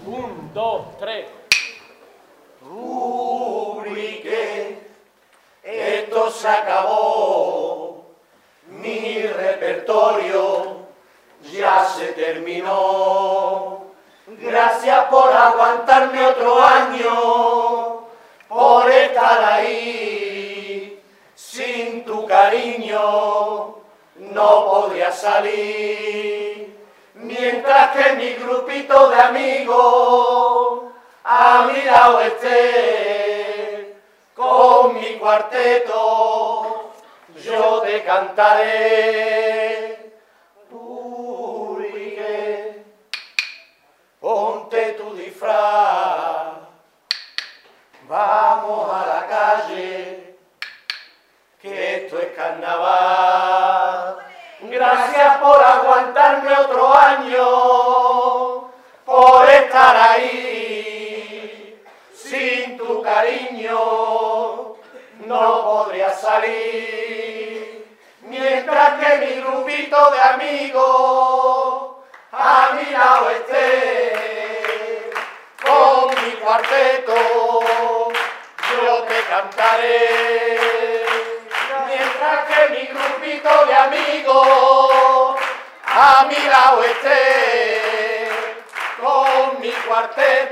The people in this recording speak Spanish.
Un, dos, tres. Rubrique, esto se acabó, mi repertorio ya se terminó. Gracias por aguantarme otro año, por estar ahí. Sin tu cariño no podría salir. Mientras que mi grupito de amigos a mi lado esté, con mi cuarteto yo te cantaré. Rubrique, ponte tu disfraz, vamos a la calle, que esto es carnaval. Gracias por aguantarme otro año, por estar ahí. Sin tu cariño no podría salir. Mientras que mi grupito de amigos a mi lado esté, con mi cuarteto yo te cantaré. Mientras que mi grupito de amigos a mi lado esté, con mi cuarteto